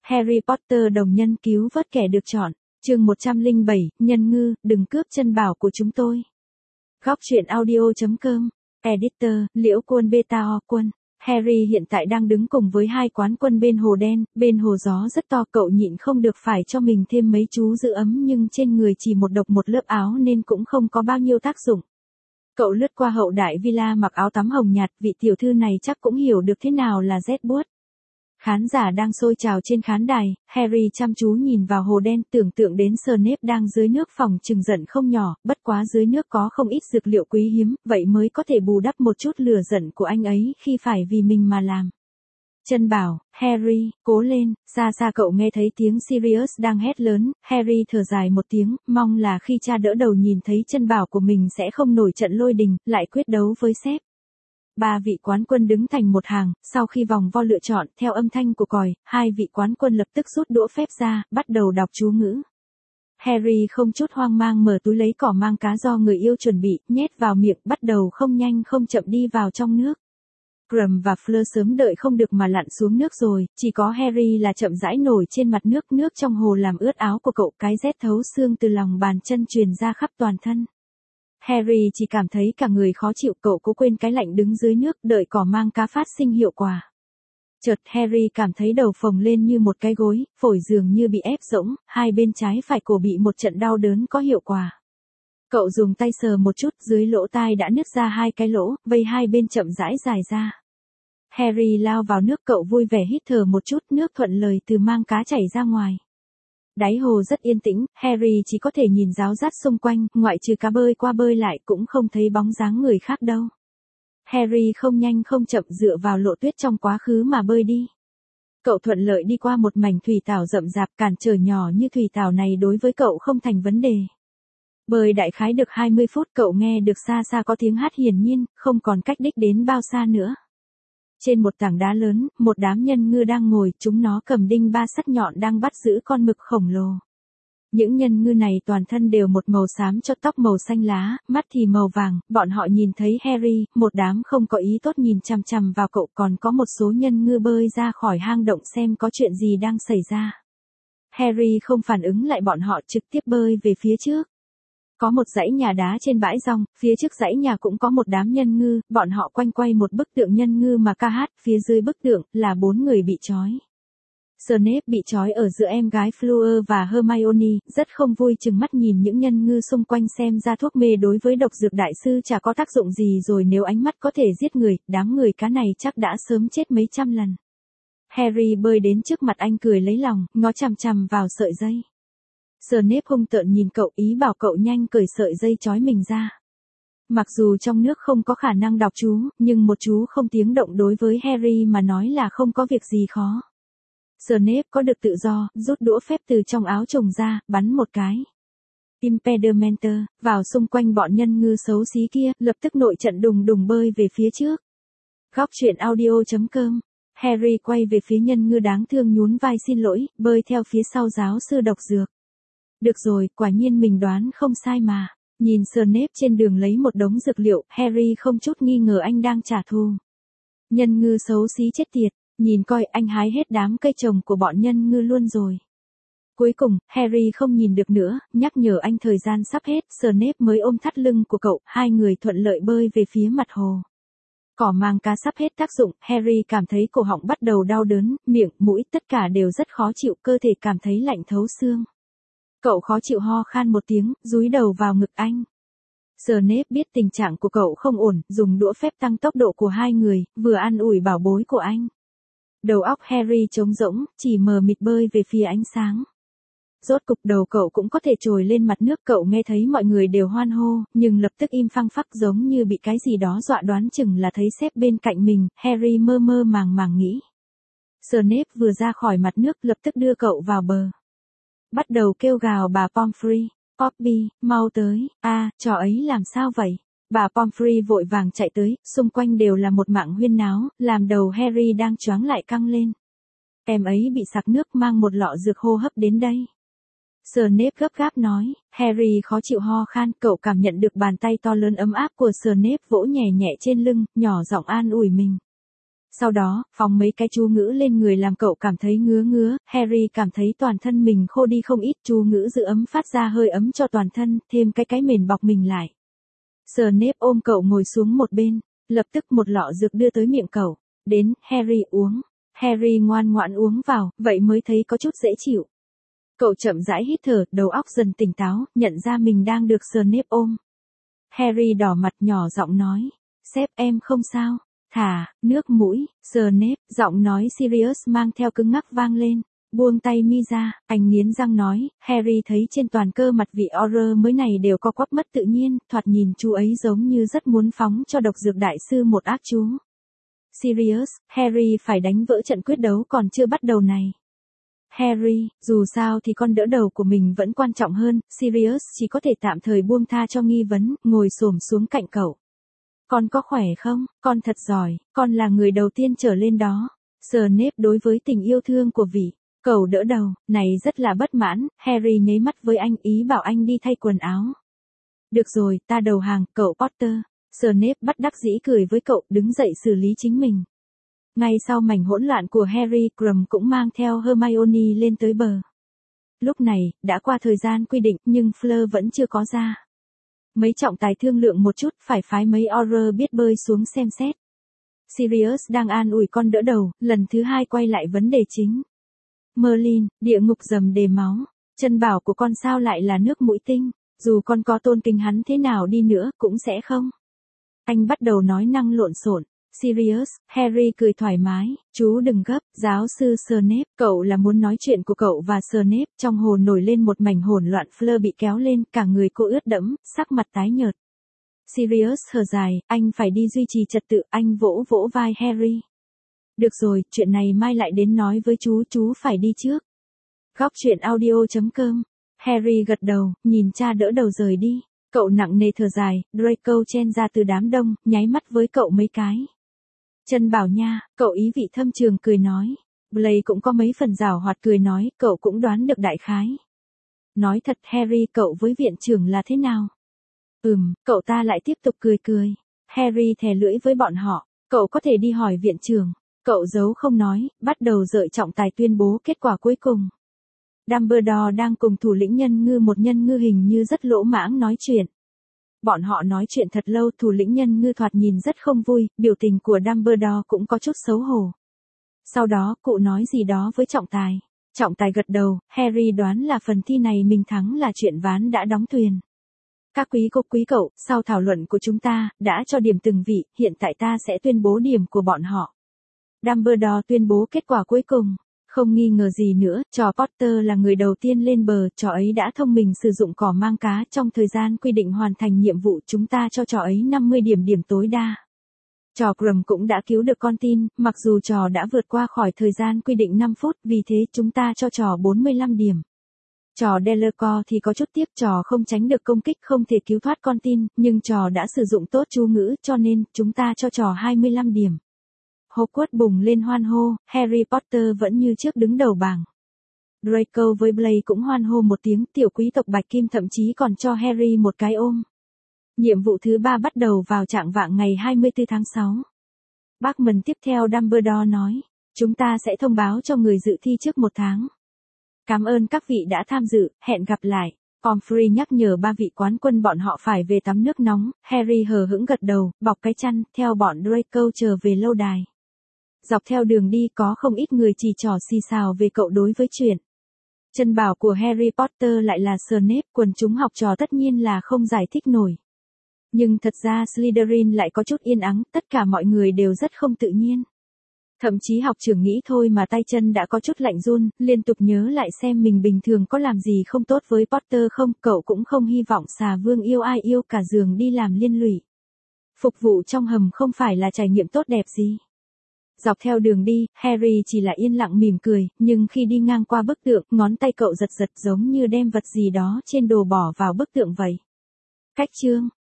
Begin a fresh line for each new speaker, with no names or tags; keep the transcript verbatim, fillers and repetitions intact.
Harry Potter đồng nhân cứu vớt kẻ được chọn. Chương một trăm lẻ bảy, Nhân ngư, đừng cướp chân bảo của chúng tôi. Góc truyện audio chấm com. Editor, Liễu Quân Beta O Quân. Harry hiện tại đang đứng cùng với hai quán quân bên hồ đen, bên hồ gió rất to, cậu nhịn không được phải cho mình thêm mấy chú giữ ấm, nhưng trên người chỉ một độc một lớp áo nên cũng không có bao nhiêu tác dụng. Cậu lướt qua hậu đại villa mặc áo tắm hồng nhạt, vị tiểu thư này chắc cũng hiểu được thế nào là rét buốt. Khán giả đang sôi trào trên khán đài, Harry chăm chú nhìn vào hồ đen, tưởng tượng đến Snape đang dưới nước, phòng trừng giận không nhỏ, bất quá dưới nước có không ít dược liệu quý hiếm, vậy mới có thể bù đắp một chút lửa giận của anh ấy khi phải vì mình mà làm. Chân bảo, Harry, cố lên, xa xa cậu nghe thấy tiếng Sirius đang hét lớn, Harry thở dài một tiếng, mong là khi cha đỡ đầu nhìn thấy chân bảo của mình sẽ không nổi trận lôi đình, lại quyết đấu với sếp. Ba vị quán quân đứng thành một hàng, sau khi vòng vo lựa chọn, theo âm thanh của còi, hai vị quán quân lập tức rút đũa phép ra, bắt đầu đọc chú ngữ. Harry không chút hoang mang mở túi lấy cỏ mang cá do người yêu chuẩn bị, nhét vào miệng, bắt đầu không nhanh không chậm đi vào trong nước. Grum và Fleur sớm đợi không được mà lặn xuống nước rồi, chỉ có Harry là chậm rãi nổi trên mặt nước, nước trong hồ làm ướt áo của cậu, cái rét thấu xương từ lòng bàn chân truyền ra khắp toàn thân. Harry chỉ cảm thấy cả người khó chịu, cậu cố quên cái lạnh đứng dưới nước, đợi cỏ mang cá phát sinh hiệu quả. Chợt Harry cảm thấy đầu phồng lên như một cái gối, phổi dường như bị ép rỗng, hai bên trái phải cổ bị một trận đau đớn có hiệu quả. Cậu dùng tay sờ một chút, dưới lỗ tai đã nứt ra hai cái lỗ, vây hai bên chậm rãi dài ra. Harry lao vào nước, cậu vui vẻ hít thở một chút, nước thuận lời từ mang cá chảy ra ngoài. Đáy hồ rất yên tĩnh, Harry chỉ có thể nhìn ráo rát xung quanh, ngoại trừ cá bơi qua bơi lại cũng không thấy bóng dáng người khác đâu. Harry không nhanh không chậm dựa vào lộ tuyết trong quá khứ mà bơi đi. Cậu thuận lợi đi qua một mảnh thủy tảo rậm rạp, cản trở nhỏ như thủy tảo này đối với cậu không thành vấn đề. Bơi đại khái được hai mươi phút, cậu nghe được xa xa có tiếng hát, hiển nhiên, không còn cách đích đến bao xa nữa. Trên một tảng đá lớn, một đám nhân ngư đang ngồi, chúng nó cầm đinh ba sắt nhọn đang bắt giữ con mực khổng lồ. Những nhân ngư này toàn thân đều một màu xám, cho tóc màu xanh lá, mắt thì màu vàng, bọn họ nhìn thấy Harry, một đám không có ý tốt nhìn chằm chằm vào cậu, còn có một số nhân ngư bơi ra khỏi hang động xem có chuyện gì đang xảy ra. Harry không phản ứng lại bọn họ, trực tiếp bơi về phía trước. Có một dãy nhà đá trên bãi rong, phía trước dãy nhà cũng có một đám nhân ngư, bọn họ quanh quay một bức tượng nhân ngư mà ca hát, phía dưới bức tượng là bốn người bị trói. Snape bị trói ở giữa em gái Fleur và Hermione, rất không vui chừng mắt nhìn những nhân ngư xung quanh, xem ra thuốc mê đối với độc dược đại sư chả có tác dụng gì rồi, nếu ánh mắt có thể giết người, đám người cá này chắc đã sớm chết mấy trăm lần. Harry bơi đến trước mặt anh cười lấy lòng, ngó chằm chằm vào sợi dây. Snape hung tợn nhìn cậu, ý bảo cậu nhanh cởi sợi dây trói mình ra. Mặc dù trong nước không có khả năng đọc chú, nhưng một chú không tiếng động đối với Harry mà nói là không có việc gì khó. Snape có được tự do, rút đũa phép từ trong áo choàng ra, bắn một cái. Impedimenter, vào xung quanh bọn nhân ngư xấu xí kia, lập tức nội trận đùng đùng bơi về phía trước. Góc truyện audio chấm com. Harry quay về phía nhân ngư đáng thương nhún vai xin lỗi, bơi theo phía sau giáo sư độc dược. Được rồi, quả nhiên mình đoán không sai mà. Nhìn Snape trên đường lấy một đống dược liệu, Harry không chút nghi ngờ anh đang trả thù. Nhân ngư xấu xí chết tiệt, nhìn coi anh hái hết đám cây trồng của bọn nhân ngư luôn rồi. Cuối cùng, Harry không nhìn được nữa, nhắc nhở anh thời gian sắp hết, Snape mới ôm thắt lưng của cậu, hai người thuận lợi bơi về phía mặt hồ. Cỏ mang cá sắp hết tác dụng, Harry cảm thấy cổ họng bắt đầu đau đớn, miệng, mũi, tất cả đều rất khó chịu, cơ thể cảm thấy lạnh thấu xương. Cậu khó chịu ho khan một tiếng, dúi đầu vào ngực anh. Snape biết tình trạng của cậu không ổn, dùng đũa phép tăng tốc độ của hai người, vừa an ủi bảo bối của anh. Đầu óc Harry trống rỗng, chỉ mờ mịt bơi về phía ánh sáng. Rốt cục đầu cậu cũng có thể trồi lên mặt nước, cậu nghe thấy mọi người đều hoan hô, nhưng lập tức im phăng phắc giống như bị cái gì đó dọa, đoán chừng là thấy sếp bên cạnh mình, Harry mơ mơ màng màng nghĩ. Snape vừa ra khỏi mặt nước lập tức đưa cậu vào bờ. Bắt đầu kêu gào bà Pomfrey, Poppy, mau tới, a à, trò ấy làm sao vậy? Bà Pomfrey vội vàng chạy tới, xung quanh đều là một mảng huyên náo, làm đầu Harry đang choáng lại căng lên. Em ấy bị sặc nước, mang một lọ dược hô hấp đến đây. Snape gấp gáp nói, Harry khó chịu ho khan, cậu cảm nhận được bàn tay to lớn ấm áp của Snape vỗ nhẹ nhẹ trên lưng, nhỏ giọng an ủi mình. Sau đó, phóng mấy cái chú ngữ lên người làm cậu cảm thấy ngứa ngứa, Harry cảm thấy toàn thân mình khô đi không ít, chú ngữ giữ ấm phát ra hơi ấm cho toàn thân, thêm cái cái mền bọc mình lại. Snape ôm cậu ngồi xuống một bên, lập tức một lọ dược đưa tới miệng cậu, đến, Harry uống. Harry ngoan ngoãn uống vào, vậy mới thấy có chút dễ chịu. Cậu chậm rãi hít thở, đầu óc dần tỉnh táo, nhận ra mình đang được Snape ôm. Harry đỏ mặt nhỏ giọng nói, sếp em không sao, thả, nước mũi, Snape, giọng nói Sirius mang theo cứng ngắc vang lên, buông tay mi ra, anh nghiến răng nói, Harry thấy trên toàn cơ mặt vị Auror mới này đều co quắp mất tự nhiên, thoạt nhìn chú ấy giống như rất muốn phóng cho độc dược đại sư một ác chú. Sirius, Harry phải đánh vỡ trận quyết đấu còn chưa bắt đầu này. Harry, dù sao thì con đỡ đầu của mình vẫn quan trọng hơn, Sirius chỉ có thể tạm thời buông tha cho nghi vấn, ngồi xổm xuống cạnh cậu. Con có khỏe không? Con thật giỏi, con là người đầu tiên trở lên đó. Snape đối với tình yêu thương của vị cậu đỡ đầu, này rất là bất mãn, Harry nháy mắt với anh ý bảo anh đi thay quần áo. Được rồi, ta đầu hàng, cậu Potter. Snape bắt đắc dĩ cười với cậu, đứng dậy xử lý chính mình. Ngay sau mảnh hỗn loạn của Harry, Krum cũng mang theo Hermione lên tới bờ. Lúc này, đã qua thời gian quy định nhưng Fleur vẫn chưa có ra. Mấy trọng tài thương lượng một chút, phải phái mấy Auror biết bơi xuống xem xét. Sirius đang an ủi con đỡ đầu, lần thứ hai quay lại vấn đề chính. Merlin, địa ngục dầm đề máu, chân bảo của con sao lại là nước mũi tinh, dù con có tôn kính hắn thế nào đi nữa, cũng sẽ không. Anh bắt đầu nói năng lộn xộn. Sirius, Harry cười thoải mái, chú đừng gấp, giáo sư Snape, cậu là muốn nói chuyện của cậu và Snape, trong hồ nổi lên một mảnh hỗn loạn, Fleur bị kéo lên, cả người cô ướt đẫm, sắc mặt tái nhợt. Sirius thở dài, anh phải đi duy trì trật tự, anh vỗ vỗ vai Harry. Được rồi, chuyện này mai lại đến nói với chú, chú phải đi trước. Góc truyện audio chấm com. Harry gật đầu, nhìn cha đỡ đầu rời đi. Cậu nặng nề thở dài, Draco chen ra từ đám đông, nháy mắt với cậu mấy cái. Chân bảo nha, cậu ý vị thâm trường cười nói. Blake cũng có mấy phần giảo hoạt cười nói, cậu cũng đoán được đại khái. Nói thật Harry, cậu với viện trưởng là thế nào? Ừm, cậu ta lại tiếp tục cười cười. Harry thè lưỡi với bọn họ, cậu có thể đi hỏi viện trưởng. Cậu giấu không nói, bắt đầu dợi trọng tài tuyên bố kết quả cuối cùng. Dumbledore đang cùng thủ lĩnh nhân ngư một nhân ngư hình như rất lỗ mãng nói chuyện. Bọn họ nói chuyện thật lâu, thủ lĩnh nhân ngư thoạt nhìn rất không vui, biểu tình của Dumbledore cũng có chút xấu hổ. Sau đó, cụ nói gì đó với trọng tài. Trọng tài gật đầu, Harry đoán là phần thi này mình thắng là chuyện ván đã đóng thuyền. Các quý cô quý cậu, sau thảo luận của chúng ta, đã cho điểm từng vị, hiện tại ta sẽ tuyên bố điểm của bọn họ. Dumbledore tuyên bố kết quả cuối cùng. Không nghi ngờ gì nữa, trò Potter là người đầu tiên lên bờ, trò ấy đã thông minh sử dụng cỏ mang cá trong thời gian quy định hoàn thành nhiệm vụ, chúng ta cho trò ấy năm mươi điểm điểm tối đa. Trò Krum cũng đã cứu được con tin, mặc dù trò đã vượt qua khỏi thời gian quy định năm phút, vì thế chúng ta cho trò bốn mươi lăm điểm. Trò Delacour thì có chút tiếc, trò không tránh được công kích, không thể cứu thoát con tin, nhưng trò đã sử dụng tốt chú ngữ, cho nên chúng ta cho trò hai mươi lăm điểm. Hogwarts bùng lên hoan hô, Harry Potter vẫn như trước đứng đầu bảng. Draco với Blake cũng hoan hô một tiếng, tiểu quý tộc Bạch Kim thậm chí còn cho Harry một cái ôm. Nhiệm vụ thứ ba bắt đầu vào trạng vạng ngày hai mươi tư tháng sáu. Bachman tiếp theo Dumbledore nói, chúng ta sẽ thông báo cho người dự thi trước một tháng. Cảm ơn các vị đã tham dự, hẹn gặp lại. Pomfrey nhắc nhở ba vị quán quân bọn họ phải về tắm nước nóng, Harry hờ hững gật đầu, bọc cái chăn, theo bọn Draco trở về lâu đài. Dọc theo đường đi có không ít người chỉ trỏ xì xào về cậu đối với chuyện. Chân bảo của Harry Potter lại là Snape, quần chúng học trò tất nhiên là không giải thích nổi. Nhưng thật ra Slytherin lại có chút yên ắng, tất cả mọi người đều rất không tự nhiên. Thậm chí học trưởng nghĩ thôi mà tay chân đã có chút lạnh run, liên tục nhớ lại xem mình bình thường có làm gì không tốt với Potter không, cậu cũng không hy vọng xà vương yêu ai yêu cả giường đi làm liên lụy. Phục vụ trong hầm không phải là trải nghiệm tốt đẹp gì. Dọc theo đường đi, Harry chỉ là yên lặng mỉm cười, nhưng khi đi ngang qua bức tượng, ngón tay cậu giật giật giống như đem vật gì đó trên đồ bỏ vào bức tượng vậy. Cách chương